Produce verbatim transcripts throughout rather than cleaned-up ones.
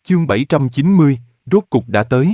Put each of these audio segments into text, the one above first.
Chương bảy trăm chín mươi, rốt cục đã tới.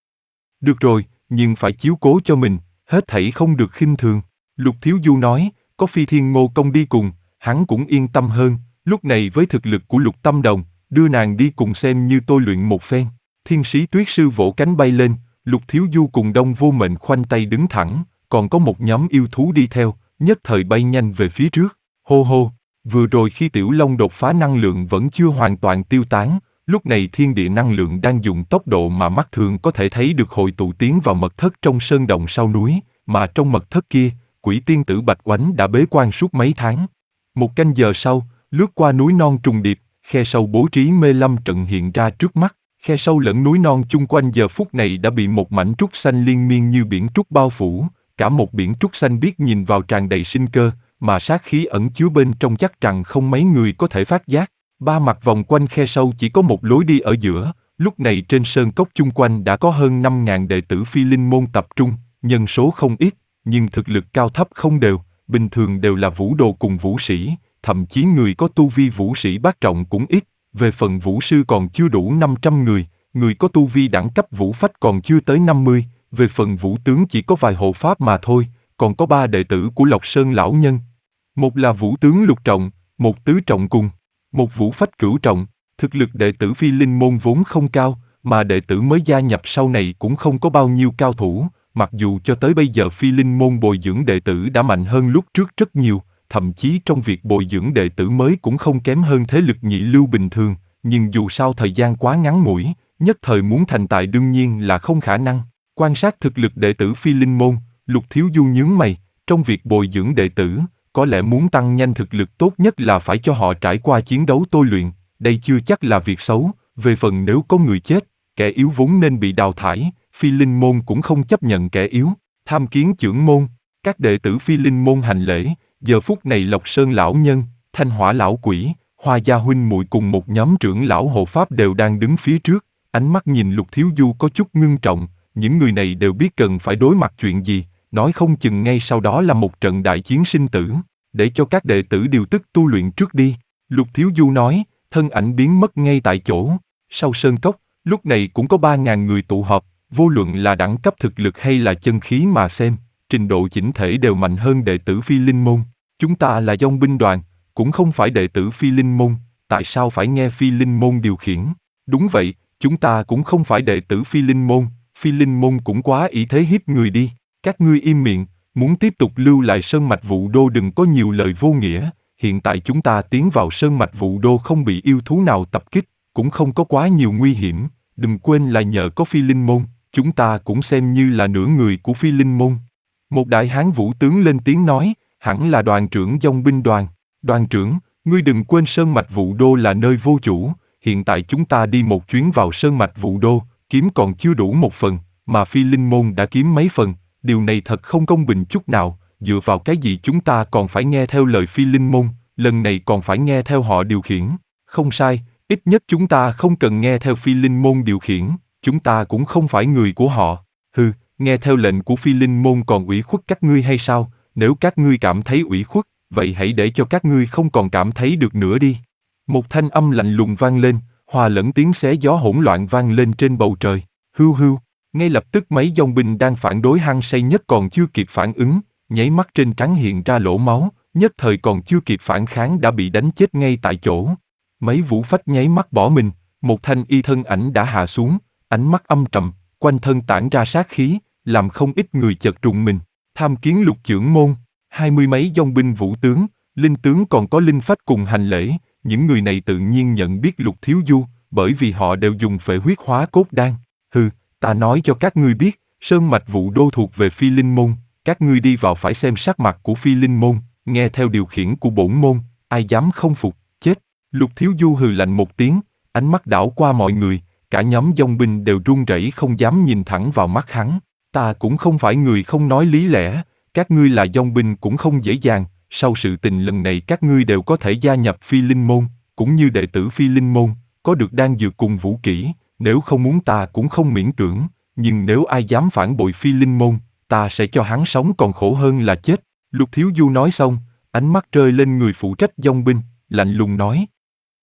Được rồi, nhưng phải chiếu cố cho mình, hết thảy không được khinh thường. Lục Thiếu Du nói, có Phi Thiên Ngô Công đi cùng, hắn cũng yên tâm hơn, lúc này với thực lực của Lục Tâm Đồng, đưa nàng đi cùng xem như tôi luyện một phen. Thiên Sĩ Tuyết Sư vỗ cánh bay lên, Lục Thiếu Du cùng Đông Vô Mệnh khoanh tay đứng thẳng, còn có một nhóm yêu thú đi theo, nhất thời bay nhanh về phía trước. Hô hô, vừa rồi khi Tiểu Long đột phá năng lượng vẫn chưa hoàn toàn tiêu tán, lúc này thiên địa năng lượng đang dùng tốc độ mà mắt thường có thể thấy được hội tụ tiến vào mật thất trong sơn động sau núi, mà trong mật thất kia, Quỷ Tiên Tử Bạch Oánh đã bế quan suốt mấy tháng. Một canh giờ sau, lướt qua núi non trùng điệp, khe sâu bố trí mê lâm trận hiện ra trước mắt. Khe sâu lẫn núi non chung quanh giờ phút này đã bị một mảnh trúc xanh liên miên như biển trúc bao phủ, cả một biển trúc xanh biếc nhìn vào tràn đầy sinh cơ, mà sát khí ẩn chứa bên trong chắc rằng không mấy người có thể phát giác. Ba mặt vòng quanh khe sâu chỉ có một lối đi ở giữa, lúc này trên sơn cốc chung quanh đã có hơn năm ngàn đệ tử Phi Linh môn tập trung, nhân số không ít, nhưng thực lực cao thấp không đều, bình thường đều là vũ đồ cùng vũ sĩ, thậm chí người có tu vi vũ sĩ bát trọng cũng ít. Về phần vũ sư còn chưa đủ năm trăm người, người có tu vi đẳng cấp vũ phách còn chưa tới năm mươi, về phần vũ tướng chỉ có vài hộ pháp mà thôi, còn có ba đệ tử của Lộc Sơn lão nhân. Một là vũ tướng lục trọng, một tứ trọng cùng, một vũ phách cửu trọng. Thực lực đệ tử Phi Linh môn vốn không cao, mà đệ tử mới gia nhập sau này cũng không có bao nhiêu cao thủ, mặc dù cho tới bây giờ Phi Linh môn bồi dưỡng đệ tử đã mạnh hơn lúc trước rất nhiều. Thậm chí trong việc bồi dưỡng đệ tử mới cũng không kém hơn thế lực nhị lưu bình thường, nhưng dù sao thời gian quá ngắn ngủi, nhất thời muốn thành tài đương nhiên là không khả năng. Quan sát thực lực đệ tử Phi Linh môn, Lục Thiếu Du nhướng mày, trong việc bồi dưỡng đệ tử, có lẽ muốn tăng nhanh thực lực tốt nhất là phải cho họ trải qua chiến đấu tôi luyện, đây chưa chắc là việc xấu, về phần nếu có người chết, kẻ yếu vốn nên bị đào thải, Phi Linh môn cũng không chấp nhận kẻ yếu. Tham kiến trưởng môn, các đệ tử Phi Linh môn hành lễ. Giờ phút này Lộc Sơn lão nhân, Thanh Hỏa lão quỷ, Hoa Gia huynh muội cùng một nhóm trưởng lão hộ pháp đều đang đứng phía trước, ánh mắt nhìn Lục Thiếu Du có chút ngưng trọng, những người này đều biết cần phải đối mặt chuyện gì, nói không chừng ngay sau đó là một trận đại chiến sinh tử, để cho các đệ tử điều tức tu luyện trước đi. Lục Thiếu Du nói, thân ảnh biến mất ngay tại chỗ. Sau sơn cốc, lúc này cũng có ba ngàn người tụ họp, vô luận là đẳng cấp thực lực hay là chân khí mà xem, trình độ chỉnh thể đều mạnh hơn đệ tử Phi Linh môn. Chúng ta là dòng binh đoàn, cũng không phải đệ tử Phi Linh môn, tại sao phải nghe Phi Linh môn điều khiển? Đúng vậy, chúng ta cũng không phải đệ tử Phi Linh môn, Phi Linh môn cũng quá ý thế hiếp người đi. Các ngươi im miệng, muốn tiếp tục lưu lại sơn mạch Vũ Đô đừng có nhiều lời vô nghĩa. Hiện tại chúng ta tiến vào sơn mạch Vũ Đô không bị yêu thú nào tập kích, cũng không có quá nhiều nguy hiểm. Đừng quên là nhờ có Phi Linh môn, chúng ta cũng xem như là nửa người của Phi Linh môn. Một đại hán vũ tướng lên tiếng nói, hẳn là đoàn trưởng dòng binh đoàn. Đoàn trưởng, ngươi đừng quên sơn mạch Vũ Đô là nơi vô chủ, hiện tại chúng ta đi một chuyến vào sơn mạch Vũ Đô, kiếm còn chưa đủ một phần, mà Phi Linh môn đã kiếm mấy phần, điều này thật không công bình chút nào, dựa vào cái gì chúng ta còn phải nghe theo lời Phi Linh môn, lần này còn phải nghe theo họ điều khiển. Không sai, ít nhất chúng ta không cần nghe theo Phi Linh môn điều khiển, chúng ta cũng không phải người của họ. Hừ, nghe theo lệnh của Phi Linh môn còn ủy khuất các ngươi hay sao? Nếu các ngươi cảm thấy ủy khuất, vậy hãy để cho các ngươi không còn cảm thấy được nữa đi. Một thanh âm lạnh lùng vang lên, hòa lẫn tiếng xé gió hỗn loạn vang lên trên bầu trời. Hưu hưu, ngay lập tức mấy dòng binh đang phản đối hăng say nhất còn chưa kịp phản ứng, nháy mắt trên trán hiện ra lỗ máu, nhất thời còn chưa kịp phản kháng đã bị đánh chết ngay tại chỗ. Mấy vũ phách nháy mắt bỏ mình, một thanh y thân ảnh đã hạ xuống, ánh mắt âm trầm, quanh thân tản ra sát khí, làm không ít người chợt rùng mình. Tham kiến Lục trưởng môn, hai mươi mấy dòng binh vũ tướng, linh tướng còn có linh phách cùng hành lễ, những người này tự nhiên nhận biết Lục Thiếu Du, bởi vì họ đều dùng phệ huyết hóa cốt đan. Hừ, ta nói cho các ngươi biết, sơn mạch Vũ Đô thuộc về Phi Linh môn, các ngươi đi vào phải xem sắc mặt của Phi Linh môn, nghe theo điều khiển của bổn môn, ai dám không phục, chết. Lục Thiếu Du hừ lạnh một tiếng, ánh mắt đảo qua mọi người, cả nhóm dòng binh đều run rẩy không dám nhìn thẳng vào mắt hắn. Ta cũng không phải người không nói lý lẽ, các ngươi là dòng binh cũng không dễ dàng, sau sự tình lần này các ngươi đều có thể gia nhập Phi Linh môn, cũng như đệ tử Phi Linh môn, có được đan dược cùng vũ kỹ, nếu không muốn ta cũng không miễn cưỡng, nhưng nếu ai dám phản bội Phi Linh môn, ta sẽ cho hắn sống còn khổ hơn là chết. Lục Thiếu Du nói xong, ánh mắt rơi lên người phụ trách dòng binh, lạnh lùng nói.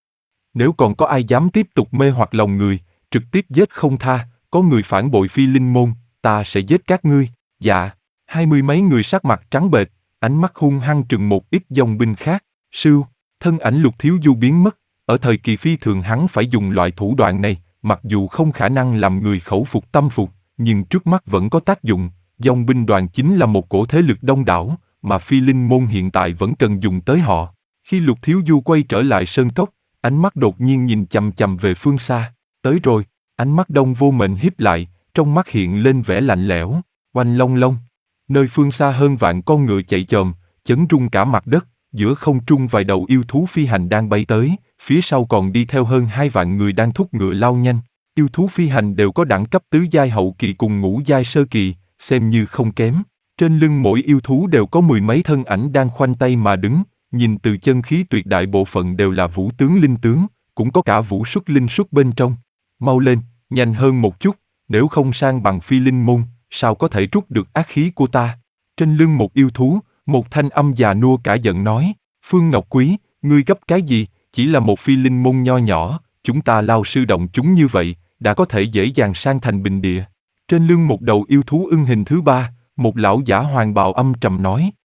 Nếu còn có ai dám tiếp tục mê hoặc lòng người, trực tiếp giết không tha, có người phản bội Phi Linh môn, ta sẽ giết các ngươi. Dạ, hai mươi mấy người sắc mặt trắng bệch, ánh mắt hung hăng trừng một ít dòng binh khác. Sưu, thân ảnh Lục Thiếu Du biến mất. Ở thời kỳ phi thường hắn phải dùng loại thủ đoạn này, mặc dù không khả năng làm người khẩu phục tâm phục, nhưng trước mắt vẫn có tác dụng. Dòng binh đoàn chính là một cổ thế lực đông đảo, mà Phi Linh môn hiện tại vẫn cần dùng tới họ. Khi Lục Thiếu Du quay trở lại sơn cốc, ánh mắt đột nhiên nhìn chằm chằm về phương xa. Tới rồi, ánh mắt Đông Vô Mệnh híp lại, trong mắt hiện lên vẻ lạnh lẽo. Oanh long long, nơi phương xa hơn vạn con ngựa chạy chồm, chấn rung cả mặt đất, giữa không trung vài đầu yêu thú phi hành đang bay tới, phía sau còn đi theo hơn hai vạn người đang thúc ngựa lao nhanh. Yêu thú phi hành đều có đẳng cấp tứ giai hậu kỳ cùng ngũ giai sơ kỳ, xem như không kém. Trên lưng mỗi yêu thú đều có mười mấy thân ảnh đang khoanh tay mà đứng, nhìn từ chân khí tuyệt đại bộ phận đều là vũ tướng linh tướng, cũng có cả vũ xuất linh xuất bên trong. Mau lên, nhanh hơn một chút, nếu không sang bằng Phi Linh môn, sao có thể trút được ác khí của ta? Trên lưng một yêu thú, một thanh âm già nua cả giận nói, Phương Ngọc Quý, ngươi gấp cái gì, chỉ là một Phi Linh môn nho nhỏ, chúng ta lao sư động chúng như vậy, đã có thể dễ dàng sang thành bình địa. Trên lưng một đầu yêu thú ưng hình thứ ba, một lão giả hoàng bào âm trầm nói,